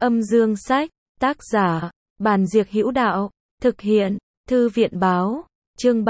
Âm dương sách, tác giả, Bàn Diệc Hữu Đạo, thực hiện, Thư viện báo, chương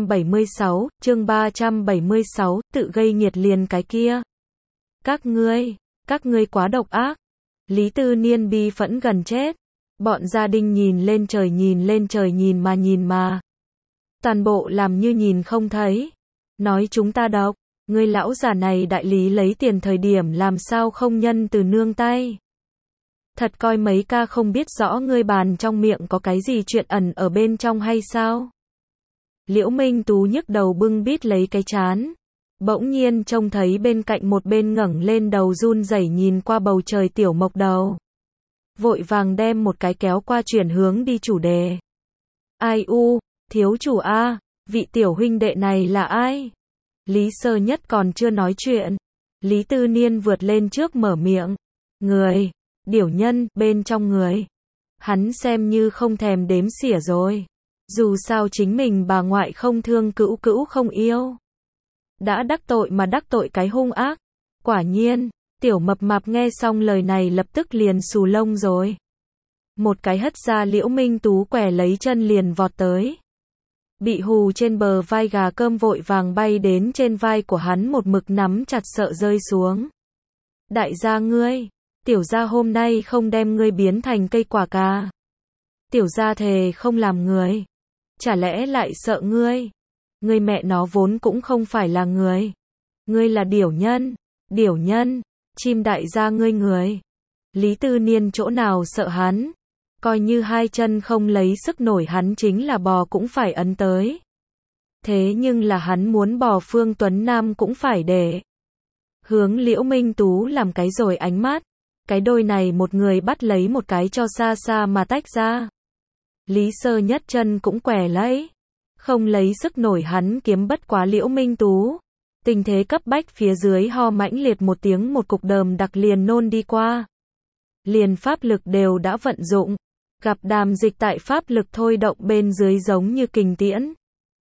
376, tự gây nghiệt liền cái kia. Các ngươi quá độc ác. Lý Tư Niên bi phẫn gần chết. Bọn gia đình nhìn lên trời nhìn mà. Toàn bộ làm như nhìn không thấy. Nói chúng ta độc, ngươi lão già này đại lý lấy tiền thời điểm làm sao không nhân từ nương tay. Thật coi mấy ca không biết rõ ngươi bàn trong miệng có cái gì chuyện ẩn ở bên trong hay sao? Liễu Minh Tú nhức đầu bưng bít lấy cái trán. Bỗng nhiên trông thấy bên cạnh một bên ngẩng lên đầu run rẩy nhìn qua bầu trời Tiểu Mộc Đầu. Vội vàng đem một cái kéo qua chuyển hướng đi chủ đề. Ai u, thiếu chủ a, vị tiểu huynh đệ này là ai? Lý Sơ Nhất còn chưa nói chuyện. Lý Tư Niên vượt lên trước mở miệng. Người, điểu nhân, bên trong người. Hắn xem như không thèm đếm xỉa rồi. Dù sao chính mình bà ngoại không thương cữu cữu không yêu. Đã đắc tội mà đắc tội cái hung ác. Quả nhiên, Tiểu Mập Mạp nghe xong lời này lập tức liền xù lông rồi. Một cái hất ra Liễu Minh Tú quẻ lấy chân liền vọt tới. Bị hù trên bờ vai gà cơm vội vàng bay đến trên vai của hắn một mực nắm chặt sợ rơi xuống. Đại gia ngươi, tiểu gia hôm nay không đem ngươi biến thành cây quả cà. Tiểu gia thề không làm người. Chả lẽ lại sợ ngươi? Ngươi mẹ nó vốn cũng không phải là người. Ngươi là điểu nhân, chim đại gia ngươi người. Lý Tư Niên chỗ nào sợ hắn? Coi như hai chân không lấy sức nổi hắn chính là bò cũng phải ấn tới. Thế nhưng là hắn muốn bò Phương Tuấn Nam cũng phải để. Hướng Liễu Minh Tú làm cái rồi ánh mắt. Cái đôi này một người bắt lấy một cái cho xa xa mà tách ra. Lý Sơ Nhất chân cũng què lấy. Không lấy sức nổi hắn kiếm bất quá Liễu Minh Tú. Tình thế cấp bách phía dưới ho mãnh liệt một tiếng một cục đờm đặc liền nôn đi qua. Liền pháp lực đều đã vận dụng. Gặp Đàm Dịch tại pháp lực thôi động bên dưới giống như kình tiễn.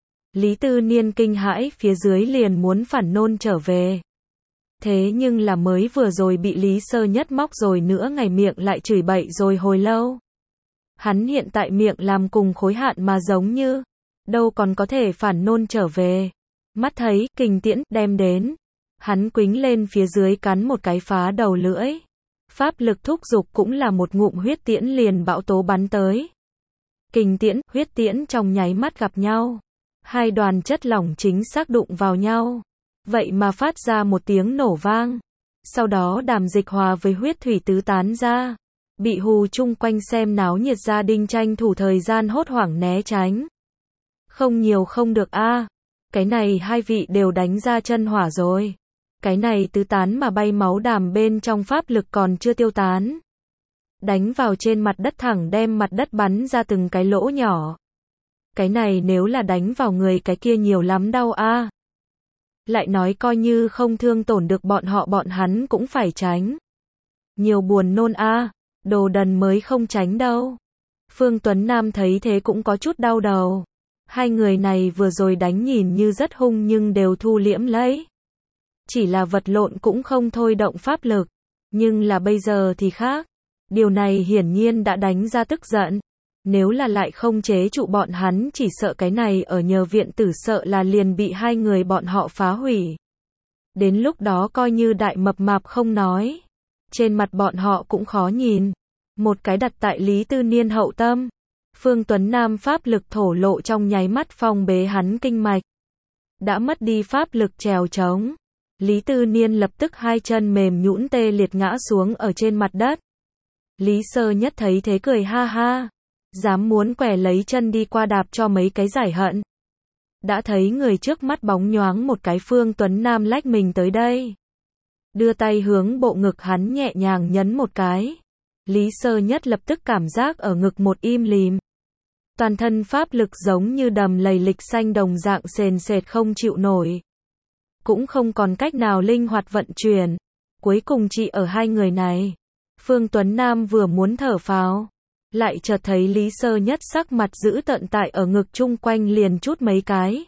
Lý Tư Niên kinh hãi phía dưới liền muốn phản nôn trở về. Thế nhưng là mới vừa rồi bị Lý Sơ Nhất móc rồi nữa ngày miệng lại chửi bậy rồi hồi lâu. Hắn hiện tại miệng làm cùng khối hạn mà giống như, đâu còn có thể phản nôn trở về. Mắt thấy, kình tiễn, đem đến. Hắn quính lên phía dưới cắn một cái phá đầu lưỡi. Pháp lực thúc dục cũng là một ngụm huyết tiễn liền bão tố bắn tới. Kình tiễn, huyết tiễn trong nháy mắt gặp nhau. Hai đoàn chất lỏng chính xác đụng vào nhau. Vậy mà phát ra một tiếng nổ vang. Sau đó Đàm Dịch hòa với huyết thủy tứ tán ra. Bị hù chung quanh xem náo nhiệt gia đình tranh thủ thời gian hốt hoảng né tránh. Không nhiều không được a. Cái này hai vị đều đánh ra chân hỏa rồi. Cái này tứ tán mà bay máu đàm bên trong pháp lực còn chưa tiêu tán. Đánh vào trên mặt đất thẳng đem mặt đất bắn ra từng cái lỗ nhỏ. Cái này nếu là đánh vào người cái kia nhiều lắm đau a. Lại nói coi như không thương tổn được bọn hắn cũng phải tránh. Nhiều buồn nôn a, đồ đần mới không tránh đâu. Phương Tuấn Nam thấy thế cũng có chút đau đầu. Hai người này vừa rồi đánh nhìn như rất hung nhưng đều thu liễm lấy. Chỉ là vật lộn cũng không thôi động pháp lực. Nhưng là bây giờ thì khác. Điều này hiển nhiên đã đánh ra tức giận. Nếu là lại không chế trụ bọn hắn chỉ sợ cái này ở nhờ viện tử sợ là liền bị hai người bọn họ phá hủy. Đến lúc đó coi như Đại Mập Mạp không nói. Trên mặt bọn họ cũng khó nhìn. Một cái đặt tại Lý Tư Niên hậu tâm. Phương Tuấn Nam pháp lực thổ lộ trong nháy mắt phong bế hắn kinh mạch. Đã mất đi pháp lực trèo trống. Lý Tư Niên lập tức hai chân mềm nhũn tê liệt ngã xuống ở trên mặt đất. Lý Sơ Nhất thấy thế cười ha ha. Dám muốn quẻ lấy chân đi qua đạp cho mấy cái giải hận. Đã thấy người trước mắt bóng nhoáng một cái Phương Tuấn Nam lách mình tới đây. Đưa tay hướng bộ ngực hắn nhẹ nhàng nhấn một cái. Lý Sơ Nhất lập tức cảm giác ở ngực một im lìm. Toàn thân pháp lực giống như đầm lầy lịch xanh đồng dạng sền sệt không chịu nổi. Cũng không còn cách nào linh hoạt vận chuyển. Cuối cùng chỉ ở hai người này. Phương Tuấn Nam vừa muốn thở phào. Lại chợt thấy Lý Sơ Nhất sắc mặt giữ tợn tại ở ngực chung quanh liền chút mấy cái.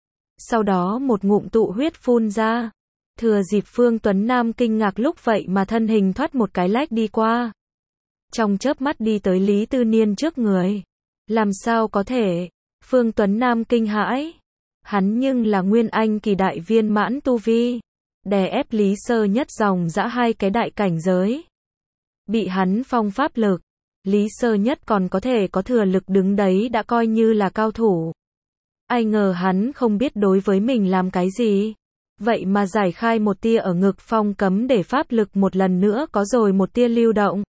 Sau đó một ngụm tụ huyết phun ra. Thừa dịp Phương Tuấn Nam kinh ngạc lúc vậy mà thân hình thoát một cái lách đi qua. trong chớp mắt đi tới Lý Tư Niên trước người. Làm sao có thể? Phương Tuấn Nam kinh hãi. Hắn nhưng là Nguyên Anh kỳ đại viên mãn tu vi, đè ép Lý Sơ Nhất dòng dã 2 cái đại cảnh giới. Bị hắn phong pháp lực, Lý Sơ Nhất còn có thể có thừa lực đứng đấy đã coi như là cao thủ. Ai ngờ hắn không biết đối với mình làm cái gì. Vậy mà giải khai một tia ở ngực phong cấm để pháp lực một lần nữa có rồi một tia lưu động.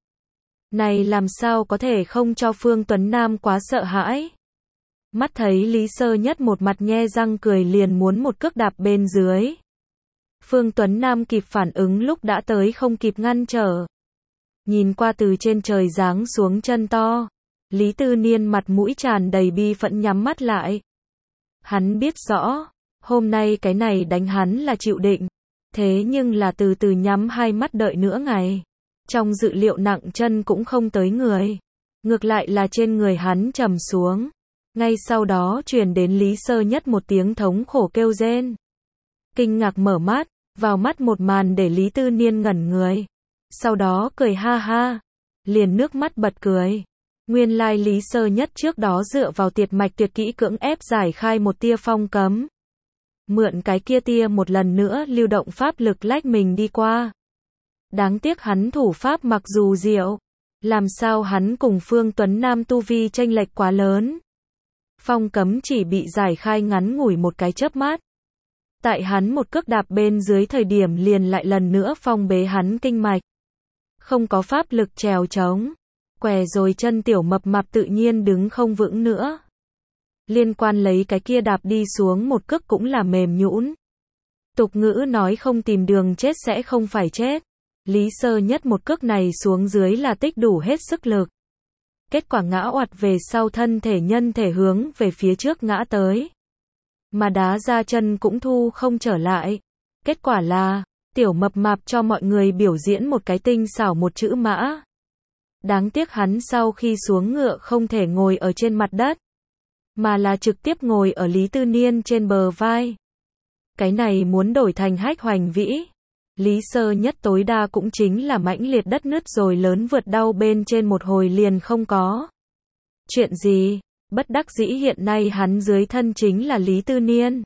Này làm sao có thể không cho Phương Tuấn Nam quá sợ hãi. Mắt thấy Lý Sơ Nhất một mặt nhe răng cười liền muốn một cước đạp bên dưới. Phương Tuấn Nam kịp phản ứng lúc đã tới không kịp ngăn trở. Nhìn qua từ trên trời giáng xuống chân to. Lý Tư Niên mặt mũi tràn đầy bi phẫn nhắm mắt lại. Hắn biết rõ, hôm nay cái này đánh hắn là chịu định. Thế nhưng là từ từ nhắm hai mắt đợi nữa ngày. Trong dự liệu nặng chân cũng không tới người. Ngược lại là trên người hắn trầm xuống. Ngay sau đó truyền đến Lý Sơ Nhất một tiếng thống khổ kêu rên. Kinh ngạc mở mắt, vào mắt một màn để Lý Tư Niên ngẩn người. Sau đó cười ha ha, liền nước mắt bật cười. Nguyên lai Lý Sơ Nhất trước đó dựa vào tiệt mạch tuyệt kỹ cưỡng ép giải khai một tia phong cấm. Mượn cái kia tia một lần nữa lưu động pháp lực lách mình đi qua. Đáng tiếc hắn thủ pháp mặc dù diệu, làm sao hắn cùng Phương Tuấn Nam tu vi chênh lệch quá lớn. Phong cấm chỉ bị giải khai ngắn ngủi một cái chớp mắt. Tại hắn một cước đạp bên dưới thời điểm liền lại lần nữa phong bế hắn kinh mạch. Không có pháp lực trèo trống. Què rồi chân tiểu mập mạp tự nhiên đứng không vững nữa. Liên quan lấy cái kia đạp đi xuống một cước cũng là mềm nhũn. Tục ngữ nói không tìm đường chết sẽ không phải chết. Lý Sơ Nhất một cước này xuống dưới là tích đủ hết sức lực. Kết quả ngã oặt về sau thân thể nhân thể hướng về phía trước ngã tới. Mà đá ra chân cũng thu không trở lại. Kết quả là, tiểu mập mạp cho mọi người biểu diễn một cái tinh xảo một chữ mã. Đáng tiếc hắn sau khi xuống ngựa không thể ngồi ở trên mặt đất, mà là trực tiếp ngồi ở Lý Tư Niên trên bờ vai. Cái này muốn đổi thành Hách Hoành Vĩ. Lý Sơ Nhất tối đa cũng chính là mãnh liệt đất nứt rồi lớn vượt đau bên trên một hồi liền không có. Chuyện gì? Bất đắc dĩ hiện nay hắn dưới thân chính là Lý Tư Niên.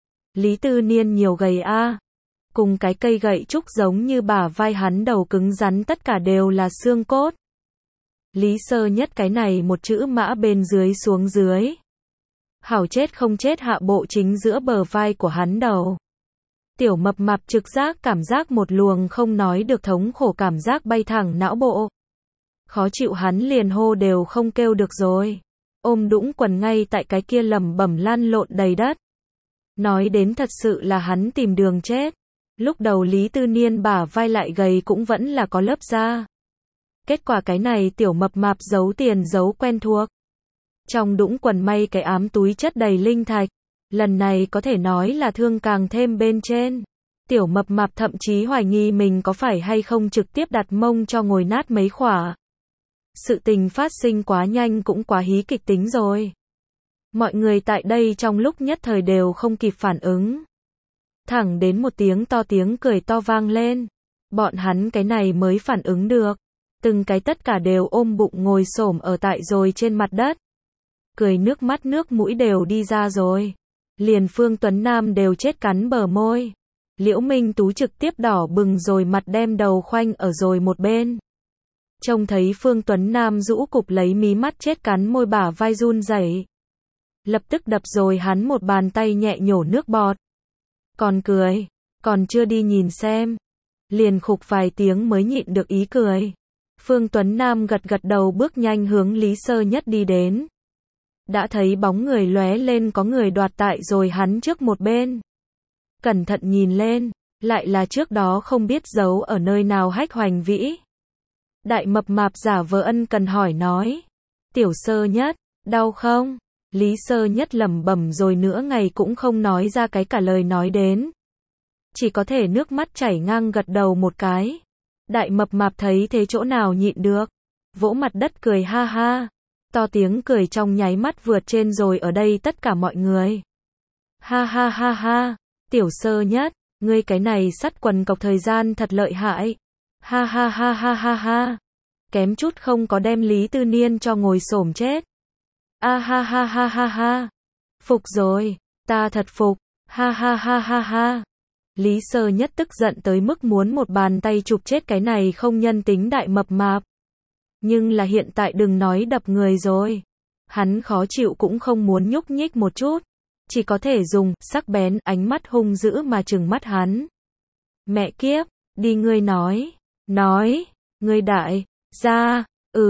Lý Tư Niên nhiều gầy a, cùng cái cây gậy trúc giống như bả vai hắn đầu cứng rắn tất cả đều là xương cốt. Lý Sơ Nhất cái này một chữ mã bên dưới xuống dưới. Hảo chết không chết hạ bộ chính giữa bờ vai của hắn đầu. Tiểu mập mạp trực giác cảm giác một luồng không nói được thống khổ cảm giác bay thẳng não bộ. Khó chịu hắn liền hô đều không kêu được rồi. Ôm đũng quần ngay tại cái kia lẩm bẩm lăn lộn đầy đất. Nói đến thật sự là hắn tìm đường chết. Lúc đầu Lý Tư Niên bả vai lại gầy cũng vẫn là có lớp da. Kết quả cái này tiểu mập mạp giấu tiền giấu quen thuộc. Trong đũng quần may cái ám túi chất đầy linh thạch. Lần này có thể nói là thương càng thêm bên trên. Tiểu mập mạp thậm chí hoài nghi mình có phải hay không trực tiếp đặt mông cho ngồi nát mấy khỏa. Sự tình phát sinh quá nhanh cũng quá hí kịch tính rồi. Mọi người tại đây trong lúc nhất thời đều không kịp phản ứng. Thẳng đến một tiếng cười to vang lên. Bọn hắn cái này mới phản ứng được. Từng cái tất cả đều ôm bụng ngồi xổm ở tại rồi trên mặt đất. Cười nước mắt nước mũi đều đi ra rồi. Liền Phương Tuấn Nam đều chết cắn bờ môi. Liễu Minh Tú trực tiếp đỏ bừng rồi mặt đem đầu khoanh ở rồi một bên. Trông thấy Phương Tuấn Nam rũ cục lấy mí mắt chết cắn môi bả vai run rẩy. Lập tức đập rồi hắn một bàn tay nhẹ nhổ nước bọt. Còn cười, còn chưa đi nhìn xem. Liền khục vài tiếng mới nhịn được ý cười. Phương Tuấn Nam gật gật đầu bước nhanh hướng Lý Sơ Nhất đi đến. Đã thấy bóng người lóe lên có người đoạt tại rồi hắn trước một bên. Cẩn thận nhìn lên, lại là trước đó không biết giấu ở nơi nào Hách Hoành Vĩ. Đại mập mạp giả vờ ân cần hỏi nói. Tiểu Sơ Nhất, đau không? Lý Sơ Nhất lẩm bẩm rồi nửa ngày cũng không nói ra cái cả lời nói đến. Chỉ có thể nước mắt chảy ngang gật đầu một cái. Đại mập mạp thấy thế chỗ nào nhịn được. Vỗ mặt đất cười ha ha. To tiếng cười trong nháy mắt vượt trên rồi ở đây tất cả mọi người. Ha ha ha ha. Tiểu Sơ Nhất, ngươi cái này sắt quần cọc thời gian thật lợi hại. Ha ha ha ha ha ha. kém chút không có đem Lý Tư Niên cho ngồi xổm chết. A ha ha ha ha ha. Phục rồi, ta thật phục, ha ha ha ha ha. Lý Sơ Nhất tức giận tới mức muốn một bàn tay chụp chết cái này không nhân tính đại mập mạp. Nhưng là hiện tại đừng nói đập người rồi. Hắn khó chịu cũng không muốn nhúc nhích một chút. Chỉ có thể dùng sắc bén ánh mắt hung dữ mà trừng mắt hắn. Mẹ kiếp, đi ngươi nói, ngươi đại, gia,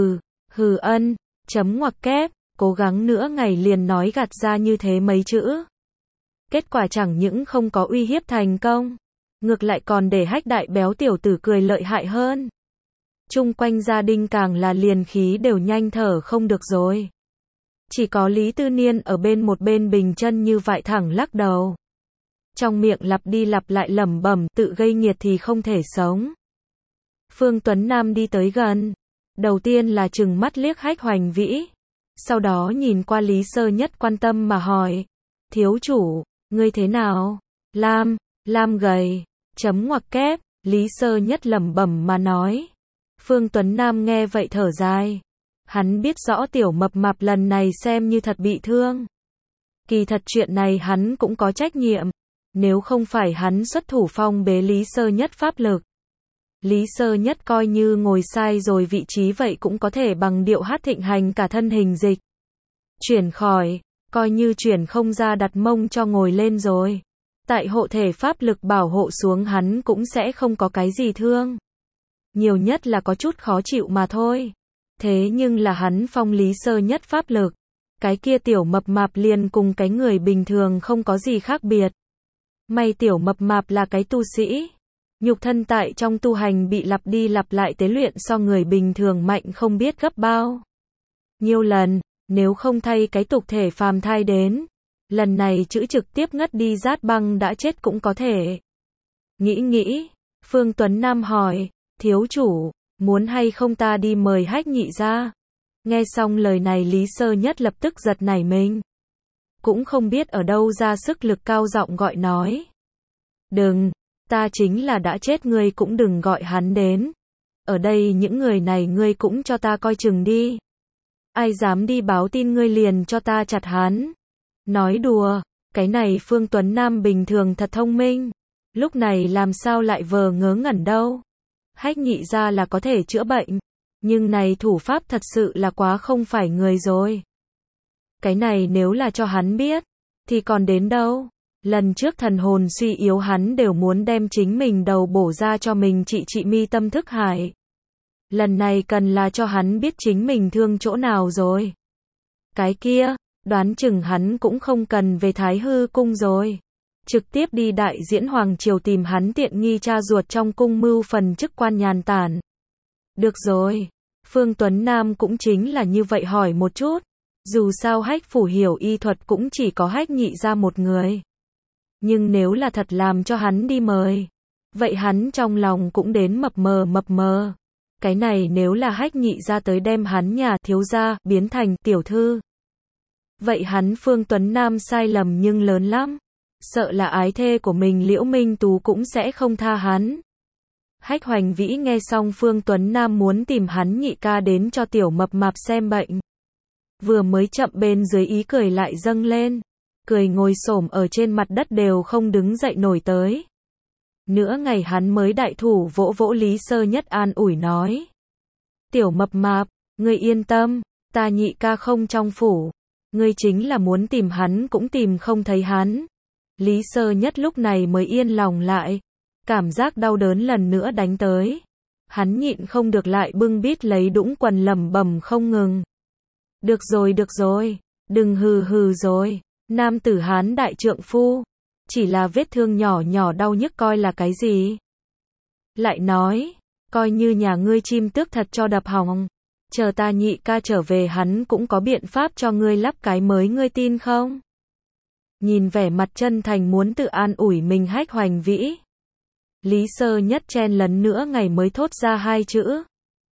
hừ ân, chấm ngoặc kép, cố gắng nữa ngày liền nói gạt ra như thế mấy chữ. Kết quả chẳng những không có uy hiếp thành công, ngược lại còn để Hách đại béo tiểu tử cười lợi hại hơn. Chung quanh gia đình càng là liền khí đều nhanh thở không được rồi. Chỉ có Lý Tư Niên ở một bên bình chân như vậy thẳng lắc đầu. Trong miệng lặp đi lặp lại lẩm bẩm tự gây nghiệt thì không thể sống. Phương Tuấn Nam đi tới gần. Đầu tiên là trừng mắt liếc Hách Hoành Vĩ. Sau đó nhìn qua Lý Sơ Nhất quan tâm mà hỏi. Thiếu chủ, ngươi thế nào? Lam gầy. Chấm ngoặc kép, Lý Sơ Nhất lẩm bẩm mà nói. Phương Tuấn Nam nghe vậy thở dài. Hắn biết rõ tiểu mập mạp lần này xem như thật bị thương. Kỳ thật chuyện này hắn cũng có trách nhiệm. Nếu không phải hắn xuất thủ phong bế Lý Sơ Nhất pháp lực. Lý Sơ Nhất coi như ngồi sai rồi vị trí vậy cũng có thể bằng điệu hát thịnh hành cả thân hình dịch. Chuyển khỏi, coi như chuyển không ra đặt mông cho ngồi lên rồi. Tại hộ thể pháp lực bảo hộ xuống hắn cũng sẽ không có cái gì thương. Nhiều nhất là có chút khó chịu mà thôi. Thế nhưng là hắn phong Lý Sơ Nhất pháp lực. Cái kia tiểu mập mạp liền cùng cái người bình thường không có gì khác biệt. May tiểu mập mạp là cái tu sĩ. Nhục thân tại trong tu hành bị lặp đi lặp lại tế luyện so người bình thường mạnh không biết gấp bao nhiêu lần, nếu không thay cái tục thể phàm thai đến. Lần này chữ trực tiếp ngất đi rát băng đã chết cũng có thể. Nghĩ, Phương Tuấn Nam hỏi, thiếu chủ, muốn hay không ta đi mời Hách nhị ra? Nghe xong lời này Lý Sơ Nhất lập tức giật nảy mình. Cũng không biết ở đâu ra sức lực cao giọng gọi nói. Đừng, ta chính là đã chết ngươi cũng đừng gọi hắn đến. Ở đây những người này ngươi cũng cho ta coi chừng đi. Ai dám đi báo tin ngươi liền cho ta chặt hắn. Nói đùa, cái này Phương Tuấn Nam bình thường thật thông minh. Lúc này làm sao lại vờ ngớ ngẩn đâu. Hách nhị ra là có thể chữa bệnh. Nhưng này thủ pháp thật sự là quá không phải người rồi. Cái này nếu là cho hắn biết, thì còn đến đâu. Lần trước thần hồn suy yếu hắn đều muốn đem chính mình đầu bổ ra cho mình trị mi tâm thức hải. Lần này cần là cho hắn biết chính mình thương chỗ nào rồi. Cái kia, đoán chừng hắn cũng không cần về Thái Hư cung rồi. Trực tiếp đi Đại Diễn Hoàng Triều tìm hắn tiện nghi cha ruột trong cung mưu phần chức quan nhàn tản. Được rồi, Phương Tuấn Nam cũng chính là như vậy hỏi một chút. Dù sao Hách phủ hiểu y thuật cũng chỉ có Hách nhị ra một người. Nhưng nếu là thật làm cho hắn đi mời, vậy hắn trong lòng cũng đến mập mờ. Cái này nếu là Hách nhị ra tới đem hắn nhà thiếu gia biến thành tiểu thư. Vậy hắn Phương Tuấn Nam sai lầm nhưng lớn lắm. Sợ là ái thê của mình Liễu Minh Tú cũng sẽ không tha hắn. Hách Hoành Vĩ nghe xong Phương Tuấn Nam muốn tìm hắn nhị ca đến cho tiểu mập mạp xem bệnh. Vừa mới chậm bên dưới ý cười lại dâng lên. Cười ngồi xổm ở trên mặt đất đều không đứng dậy nổi tới. Nửa ngày hắn mới đại thủ vỗ vỗ Lý Sơ Nhất an ủi nói. Tiểu mập mạp, ngươi yên tâm, ta nhị ca không trong phủ. Ngươi chính là muốn tìm hắn cũng tìm không thấy hắn. Lý Sơ Nhất lúc này mới yên lòng lại. Cảm giác đau đớn lần nữa đánh tới. Hắn nhịn không được lại bưng bít lấy đũng quần lẩm bẩm không ngừng. Được rồi, đừng hừ rồi. Nam tử Hán đại trượng phu. Chỉ là vết thương nhỏ nhỏ đau nhức coi là cái gì. Lại nói, coi như nhà ngươi chim tước thật cho đập hỏng. Chờ ta nhị ca trở về hắn cũng có biện pháp cho ngươi lắp cái mới ngươi tin không? Nhìn vẻ mặt chân thành muốn tự an ủi mình Hách Hoành Vĩ. Lý Sơ Nhất chen lấn nữa ngày mới thốt ra hai chữ.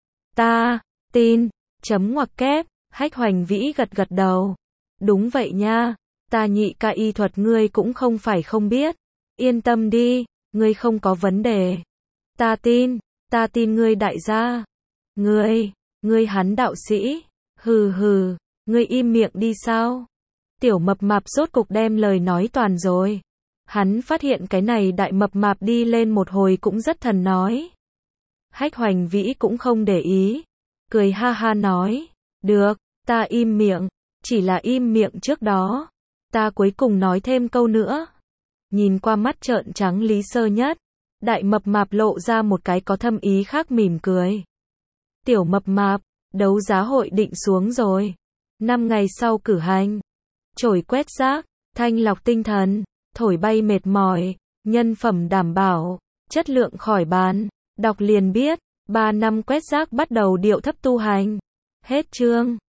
Ta, tin, chấm ngoặc kép, Hách Hoành Vĩ gật đầu. Đúng vậy nha, ta nhị ca y thuật ngươi cũng không phải không biết. Yên tâm đi, ngươi không có vấn đề. Ta tin ngươi đại gia. Ngươi, Ngươi hắn đạo sĩ, hừ hừ, ngươi im miệng đi sao? Tiểu mập mạp rốt cục đem lời nói toàn rồi. Hắn phát hiện cái này đại mập mạp đi lên một hồi cũng rất thần nói. Hách Hoành Vĩ cũng không để ý, cười ha ha nói, được, ta im miệng, chỉ là im miệng trước đó, ta cuối cùng nói thêm câu nữa. Nhìn qua mắt trợn trắng Lý Sơ Nhất, đại mập mạp lộ ra một cái có thâm ý khác mỉm cười. Tiểu mập mạp, đấu giá hội định xuống rồi. 5 ngày sau cử hành. Chổi quét rác, thanh lọc tinh thần, thổi bay mệt mỏi, nhân phẩm đảm bảo, chất lượng khỏi bàn. Đọc liền biết, 3 năm quét rác bắt đầu điệu thấp tu hành. Hết chương.